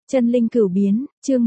Chân linh cửu biến, chương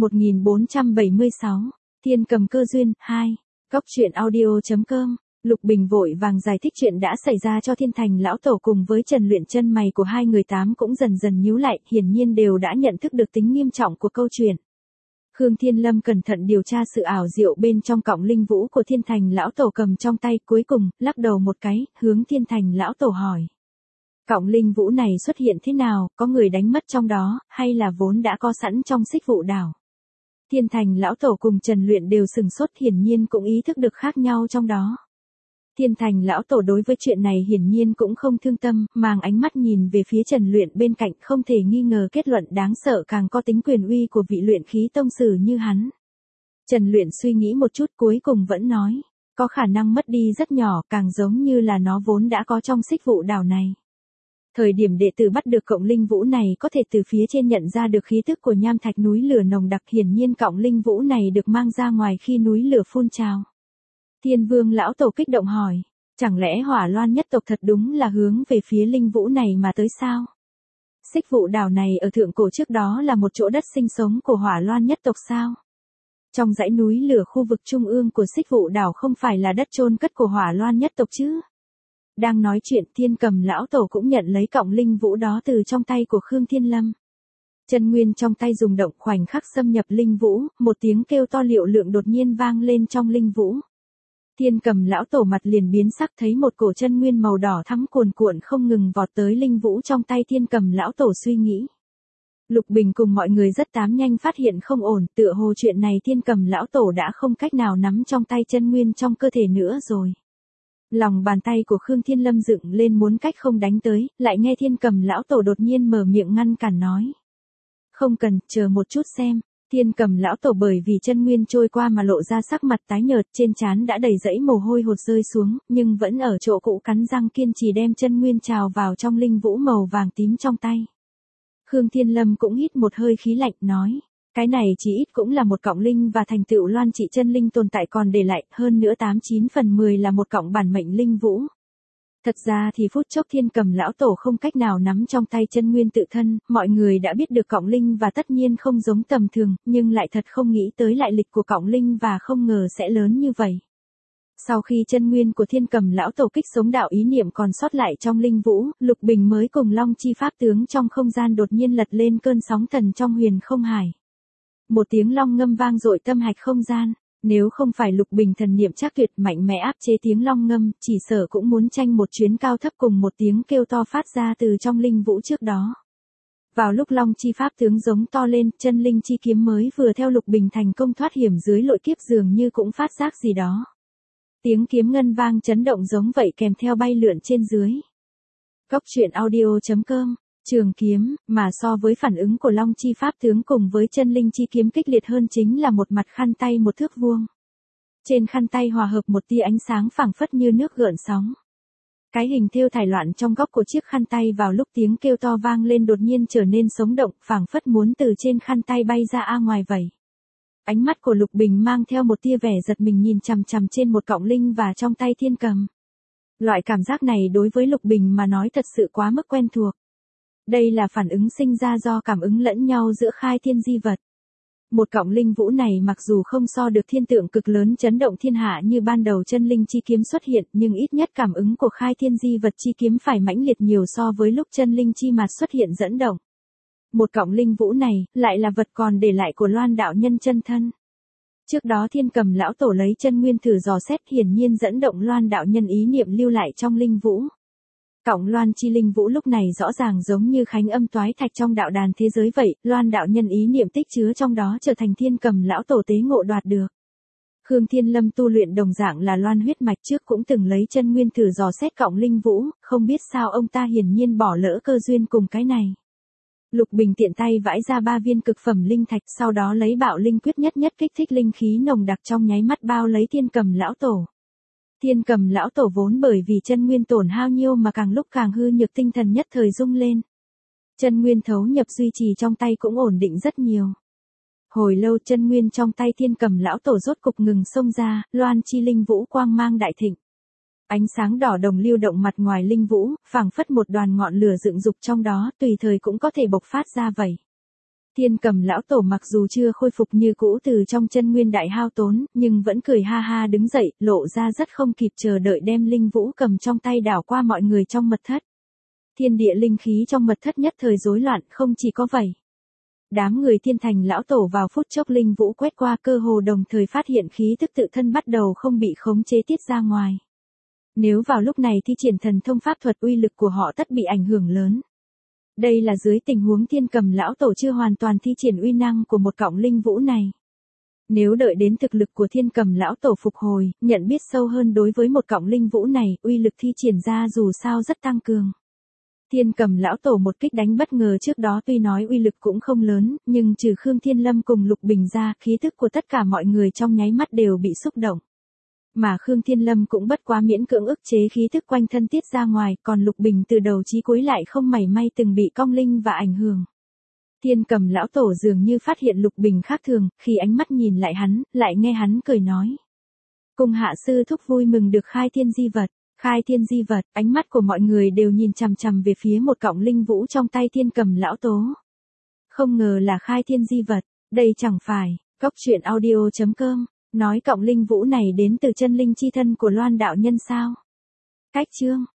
1476, Thiên cầm cơ duyên, 2, Cóc truyện audio.com. Lục Bình vội vàng giải thích chuyện đã xảy ra cho Thiên Thành lão tổ cùng với Trần Luyện chân mày của hai người tám cũng dần dần nhíu lại, hiển nhiên đều đã nhận thức được tính nghiêm trọng của câu chuyện. Khương Thiên Lâm cẩn thận điều tra sự ảo diệu bên trong cọng linh vũ của Thiên Thành lão tổ cầm trong tay, cuối cùng lắc đầu một cái, hướng Thiên Thành lão tổ hỏi. Cọng linh vũ này xuất hiện thế nào, có người đánh mất trong đó, hay là vốn đã có sẵn trong xích vụ đảo? Thiên Thành lão tổ cùng Trần Luyện đều sừng sốt, hiển nhiên cũng ý thức được khác nhau trong đó. Thiên Thành lão tổ đối với chuyện này hiển nhiên cũng không thương tâm, mang ánh mắt nhìn về phía Trần Luyện bên cạnh, không thể nghi ngờ kết luận đáng sợ càng có tính quyền uy của vị luyện khí tông sử như hắn. Trần Luyện suy nghĩ một chút cuối cùng vẫn nói, có khả năng mất đi rất nhỏ, càng giống như là nó vốn đã có trong xích vụ đảo này. Thời điểm đệ tử bắt được cọng linh vũ này có thể từ phía trên nhận ra được khí tức của nham thạch núi lửa nồng đặc, hiển nhiên cọng linh vũ này được mang ra ngoài khi núi lửa phun trào. Thiên Vương lão tổ kích động hỏi, chẳng lẽ Hỏa Loan nhất tộc thật đúng là hướng về phía linh vũ này mà tới sao? Xích vụ đảo này ở thượng cổ trước đó là một chỗ đất sinh sống của Hỏa Loan nhất tộc sao? Trong dãy núi lửa khu vực trung ương của xích vụ đảo không phải là đất chôn cất của Hỏa Loan nhất tộc chứ? Đang nói chuyện, Thiên Cầm lão tổ cũng nhận lấy cọng linh vũ đó từ trong tay của Khương Thiên Lâm. Chân nguyên trong tay rung động, khoảnh khắc xâm nhập linh vũ, một tiếng kêu to liệu lượng đột nhiên vang lên trong linh vũ. Thiên Cầm lão tổ mặt liền biến sắc, thấy một cổ chân nguyên màu đỏ thắm cuồn cuộn không ngừng vọt tới linh vũ trong tay Thiên Cầm lão tổ, suy nghĩ. Lục Bình cùng mọi người rất nhanh phát hiện không ổn, tựa hồ chuyện này Thiên Cầm lão tổ đã không cách nào nắm trong tay chân nguyên trong cơ thể nữa rồi. Lòng bàn tay của Khương Thiên Lâm dựng lên muốn cách không đánh tới, lại nghe Thiên Cầm lão tổ đột nhiên mở miệng ngăn cản nói. Không cần, chờ một chút xem. Thiên Cầm lão tổ bởi vì chân nguyên trôi qua mà lộ ra sắc mặt tái nhợt, trên trán đã đầy dẫy mồ hôi hột rơi xuống, nhưng vẫn ở chỗ cũ cắn răng kiên trì đem chân nguyên trào vào trong linh vũ màu vàng tím trong tay. Khương Thiên Lâm cũng hít một hơi khí lạnh, nói. Cái này chỉ ít cũng là một cọng linh và thành tựu loan trị chân linh tồn tại còn để lại, hơn nữa 89/10 là một cọng bản mệnh linh vũ. Thật ra thì phút chốc Thiên Cầm lão tổ không cách nào nắm trong tay chân nguyên tự thân, mọi người đã biết được cọng linh và tất nhiên không giống tầm thường, nhưng lại thật không nghĩ tới lại lịch của cọng linh và không ngờ sẽ lớn như vậy. Sau khi chân nguyên của Thiên Cầm lão tổ kích sống đạo ý niệm còn sót lại trong linh vũ, Lục Bình mới cùng Long Chi pháp tướng trong không gian đột nhiên lật lên cơn sóng thần trong huyền không hải. Một tiếng long ngâm vang dội tâm hạch không gian, nếu không phải Lục Bình thần niệm chắc tuyệt mạnh mẽ áp chế tiếng long ngâm, chỉ sợ cũng muốn tranh một chuyến cao thấp cùng một tiếng kêu to phát ra từ trong linh vũ trước đó. Vào lúc Long Chi pháp tướng giống to lên, chân linh chi kiếm mới vừa theo Lục Bình thành công thoát hiểm dưới lội kiếp dường như cũng phát giác gì đó. Tiếng kiếm ngân vang chấn động giống vậy kèm theo bay lượn trên dưới. Cóc truyện audio.com. Trường kiếm, mà so với phản ứng của Long Chi pháp tướng cùng với chân linh chi kiếm kích liệt hơn chính là một mặt khăn tay một thước vuông. Trên khăn tay hòa hợp một tia ánh sáng phảng phất như nước gợn sóng. Cái hình thêu thải loạn trong góc của chiếc khăn tay vào lúc tiếng kêu to vang lên đột nhiên trở nên sống động, phảng phất muốn từ trên khăn tay bay ra ngoài vậy. Ánh mắt của Lục Bình mang theo một tia vẻ giật mình nhìn chằm chằm trên một cọng linh và trong tay Thiên Cầm. Loại cảm giác này đối với Lục Bình mà nói thật sự quá mức quen thuộc. Đây là phản ứng sinh ra do cảm ứng lẫn nhau giữa khai thiên di vật. Một cọng linh vũ này mặc dù không so được thiên tượng cực lớn chấn động thiên hạ như ban đầu chân linh chi kiếm xuất hiện, nhưng ít nhất cảm ứng của khai thiên di vật chi kiếm phải mãnh liệt nhiều so với lúc chân linh chi mạt xuất hiện dẫn động. Một cọng linh vũ này lại là vật còn để lại của Loan đạo nhân chân thân. Trước đó Thiên Cầm lão tổ lấy chân nguyên thử dò xét, hiển nhiên dẫn động Loan đạo nhân ý niệm lưu lại trong linh vũ. Cọng loan chi linh vũ lúc này rõ ràng giống như khánh âm toái thạch trong đạo đàn thế giới vậy, Loan đạo nhân ý niệm tích chứa trong đó trở thành Thiên Cầm lão tổ tế ngộ đoạt được. Khương Thiên Lâm tu luyện đồng dạng là loan huyết mạch, trước cũng từng lấy chân nguyên thử dò xét cọng linh vũ, không biết sao ông ta hiển nhiên bỏ lỡ cơ duyên cùng cái này. Lục Bình tiện tay vãi ra 3 viên cực phẩm linh thạch, sau đó lấy bạo linh quyết nhất kích thích linh khí nồng đặc trong nháy mắt bao lấy Thiên Cầm lão tổ. Thiên Cầm lão tổ vốn bởi vì chân nguyên tổn hao nhiêu mà càng lúc càng hư nhược, tinh thần nhất thời rung lên. Chân nguyên thấu nhập duy trì trong tay cũng ổn định rất nhiều. Hồi lâu chân nguyên trong tay Thiên Cầm lão tổ rốt cục ngừng xông ra, loan chi linh vũ quang mang đại thịnh. Ánh sáng đỏ đồng lưu động mặt ngoài linh vũ, phảng phất một đoàn ngọn lửa dựng dục trong đó, tùy thời cũng có thể bộc phát ra vậy. Thiên Cầm lão tổ mặc dù chưa khôi phục như cũ từ trong chân nguyên đại hao tốn, nhưng vẫn cười ha ha đứng dậy, lộ ra rất không kịp chờ đợi đem linh vũ cầm trong tay đảo qua mọi người trong mật thất. Thiên địa linh khí trong mật thất nhất thời rối loạn, không chỉ có vậy. Đám người Thiên Thành lão tổ vào phút chốc linh vũ quét qua, cơ hồ đồng thời phát hiện khí tức tự thân bắt đầu không bị khống chế tiết ra ngoài. Nếu vào lúc này thi triển thần thông pháp thuật, uy lực của họ tất bị ảnh hưởng lớn. Đây là dưới tình huống Thiên Cầm lão tổ chưa hoàn toàn thi triển uy năng của một cọng linh vũ này. Nếu đợi đến thực lực của Thiên Cầm lão tổ phục hồi, nhận biết sâu hơn đối với một cọng linh vũ này, uy lực thi triển ra dù sao rất tăng cường. Thiên Cầm lão tổ một kích đánh bất ngờ trước đó tuy nói uy lực cũng không lớn, nhưng trừ Khương Thiên Lâm cùng Lục Bình ra, khí thức của tất cả mọi người trong nháy mắt đều bị xúc động. Mà Khương Thiên Lâm cũng bất quá miễn cưỡng ức chế khí thức quanh thân tiết ra ngoài, còn Lục Bình từ đầu chí cuối lại không mảy may từng bị cong linh và ảnh hưởng. Thiên Cầm lão tổ dường như phát hiện Lục Bình khác thường, khi ánh mắt nhìn lại hắn, lại nghe hắn cười nói. Cung hạ sư thúc vui mừng được khai thiên di vật. Khai thiên di vật, ánh mắt của mọi người đều nhìn chằm chằm về phía một cọng linh vũ trong tay Thiên Cầm lão tổ. Không ngờ là khai thiên di vật, đây chẳng phải, cóc truyện audio.com, nói cọng linh vũ này đến từ chân linh chi thân của Loan đạo nhân sao? Cách chương